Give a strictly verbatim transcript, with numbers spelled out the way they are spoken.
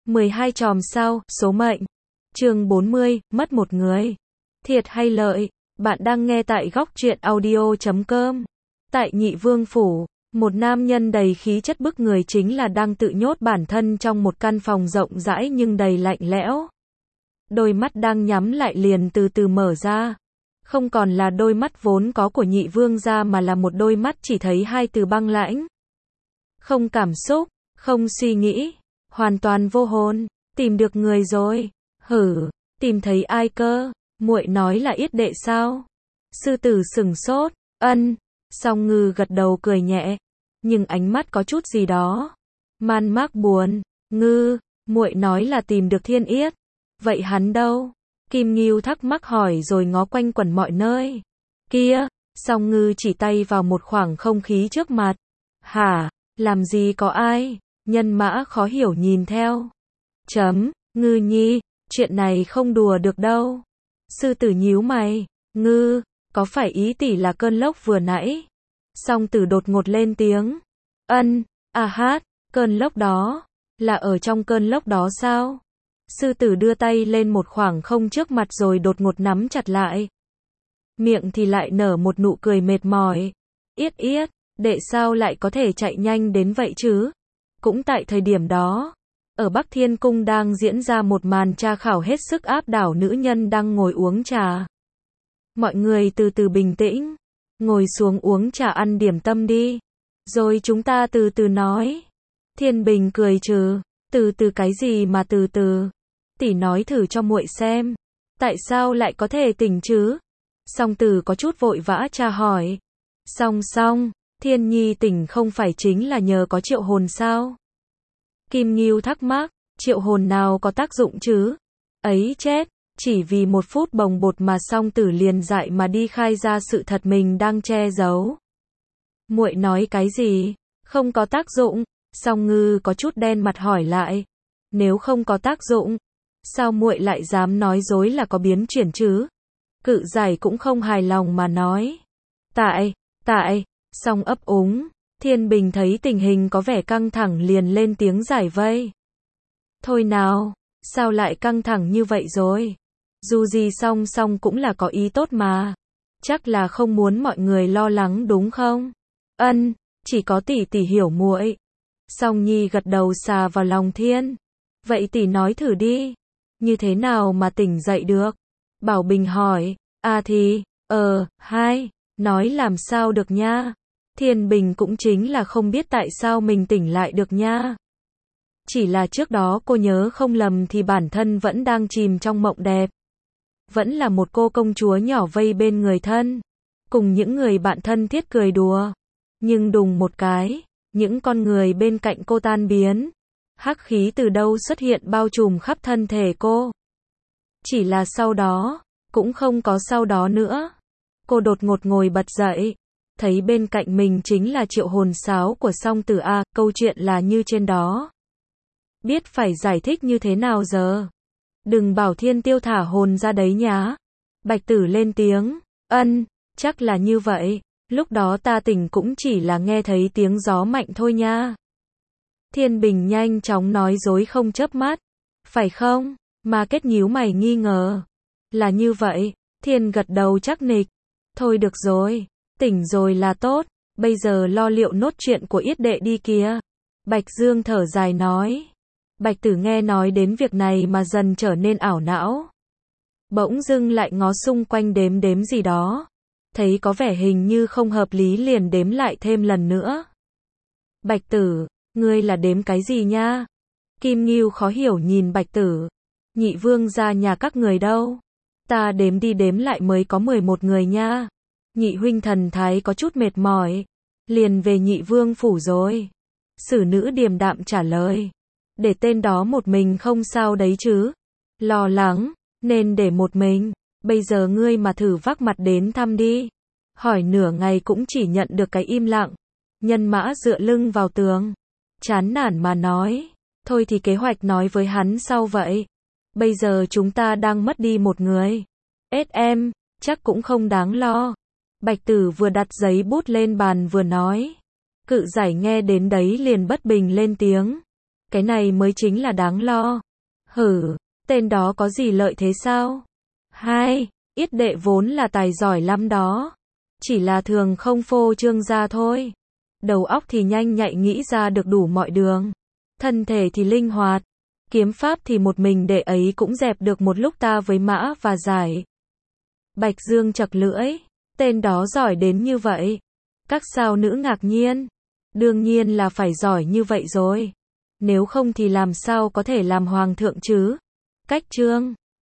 mười hai chòm sao, số mệnh. Chương bốn mươi, mất một người. Thiệt hay lợi? Bạn đang nghe tại góc truyện audio chấm com. Tại Nhị Vương Phủ, một nam nhân đầy khí chất bức người chính là đang tự nhốt bản thân trong một căn phòng rộng rãi nhưng đầy lạnh lẽo. Đôi mắt đang nhắm lại liền từ từ mở ra. Không còn là đôi mắt vốn có của Nhị Vương gia mà là một đôi mắt chỉ thấy hai từ băng lãnh. Không cảm xúc, không suy nghĩ, hoàn toàn vô hồn. Tìm được người rồi. Hử, tìm thấy ai cơ? Muội nói là Yết đệ sao? Sư tử sừng sốt. Ân. Song Ngư gật đầu cười nhẹ, nhưng ánh mắt có chút gì đó man mác buồn. Ngư, muội nói là tìm được Thiên Yết. Vậy hắn đâu? Kim Ngưu thắc mắc hỏi rồi ngó quanh quẩn mọi nơi. Kia, Song Ngư chỉ tay vào một khoảng không khí trước mặt. Hả, làm gì có ai? Nhân Mã khó hiểu nhìn theo. Chấm, Ngư nhi, chuyện này không đùa được đâu. Sư tử nhíu mày. Ngư, có phải ý tỷ là cơn lốc vừa nãy? Song Tử đột ngột lên tiếng. Ân, à hát, cơn lốc đó, là ở trong cơn lốc đó sao? Sư tử đưa tay lên một khoảng không trước mặt rồi đột ngột nắm chặt lại. Miệng thì lại nở một nụ cười mệt mỏi. Yết Yết, đệ sao lại có thể chạy nhanh đến vậy chứ? Cũng tại thời điểm đó, ở Bắc Thiên Cung đang diễn ra một màn tra khảo hết sức áp đảo, nữ nhân đang ngồi uống trà. Mọi người từ từ bình tĩnh, ngồi xuống uống trà ăn điểm tâm đi, rồi chúng ta từ từ nói. Thiên Bình cười trừ, từ từ cái gì mà từ từ? Tỷ nói thử cho muội xem, tại sao lại có thể tỉnh chứ? Song Tử có chút vội vã tra hỏi. Song song, Thiên Nhi tỉnh không phải chính là nhờ có triệu hồn sao? Kim Ngưu thắc mắc, triệu hồn nào có tác dụng chứ? Ấy chết, chỉ vì một phút bồng bột mà Song Tử liền dại mà đi khai ra sự thật mình đang che giấu. Muội nói cái gì? Không có tác dụng. Song Ngư có chút đen mặt hỏi lại. Nếu không có tác dụng, sao muội lại dám nói dối là có biến chuyển chứ? Cự Giải cũng không hài lòng mà nói. Tại, tại, Song ấp úng. Thiên Bình thấy tình hình có vẻ căng thẳng liền lên tiếng giải vây. Thôi nào, sao lại căng thẳng như vậy rồi? Dù gì Song Song cũng là có ý tốt mà. Chắc là không muốn mọi người lo lắng đúng không? Ân, chỉ có tỷ tỷ hiểu muội. Song Nhi gật đầu xà vào lòng Thiên. Vậy tỷ nói thử đi. Như thế nào mà tỉnh dậy được? Bảo Bình hỏi. À thì, ờ, hai, nói làm sao được nha. Thiên Bình cũng chính là không biết tại sao mình tỉnh lại được nha. Chỉ là trước đó cô nhớ không lầm thì bản thân vẫn đang chìm trong mộng đẹp. Vẫn là một cô công chúa nhỏ vây bên người thân, cùng những người bạn thân thiết cười đùa. Nhưng đùng một cái, những con người bên cạnh cô tan biến. Hắc khí từ đâu xuất hiện bao trùm khắp thân thể cô. Chỉ là sau đó, cũng không có sau đó nữa. Cô đột ngột ngồi bật dậy, thấy bên cạnh mình chính là triệu hồn sáo của Song Tử a, câu chuyện là như trên đó. Biết phải giải thích như thế nào giờ? Đừng bảo Thiên Tiêu thả hồn ra đấy nhá. Bạch Tử lên tiếng. Ân, chắc là như vậy. Lúc đó ta tỉnh cũng chỉ là nghe thấy tiếng gió mạnh thôi nha. Thiên Bình nhanh chóng nói dối không chớp mắt. Phải không? Mà Kết nhíu mày nghi ngờ. Là như vậy. Thiên gật đầu chắc nịch. Thôi được rồi, tỉnh rồi là tốt. Bây giờ lo liệu nốt chuyện của Yết đệ đi kìa. Bạch Dương thở dài nói. Bạch Tử nghe nói đến việc này mà dần trở nên ảo não. Bỗng dưng lại ngó xung quanh đếm đếm gì đó. Thấy có vẻ hình như không hợp lý liền đếm lại thêm lần nữa. Bạch Tử, ngươi là đếm cái gì nha? Kim Ngưu khó hiểu nhìn Bạch Tử. Nhị Vương gia nhà các người đâu? Ta đếm đi đếm lại mới có mười một người nha. Nhị huynh thần thái có chút mệt mỏi. Liền về Nhị Vương phủ rồi. Sử nữ điềm đạm trả lời. Để tên đó một mình không sao đấy chứ? Lo lắng, nên để một mình. Bây giờ ngươi mà thử vác mặt đến thăm đi. Hỏi nửa ngày cũng chỉ nhận được cái im lặng. Nhân Mã dựa lưng vào tường, chán nản mà nói. Thôi thì kế hoạch nói với hắn sau vậy. Bây giờ chúng ta đang mất đi một người. ét em, chắc cũng không đáng lo. Bạch Tử vừa đặt giấy bút lên bàn vừa nói. Cự Giải nghe đến đấy liền bất bình lên tiếng. Cái này mới chính là đáng lo. Hử, tên đó có gì lợi thế sao? Hai, Yết đệ vốn là tài giỏi lắm đó. Chỉ là thường không phô trương ra thôi. Đầu óc thì nhanh nhạy nghĩ ra được đủ mọi đường. Thân thể thì linh hoạt. Kiếm pháp thì một mình đệ ấy cũng dẹp được một lúc ta với mã và giải. Bạch Dương chật lưỡi. Tên đó giỏi đến như vậy. Các sao nữ ngạc nhiên. Đương nhiên là phải giỏi như vậy rồi. Nếu không thì làm sao có thể làm hoàng thượng chứ? Cách Trương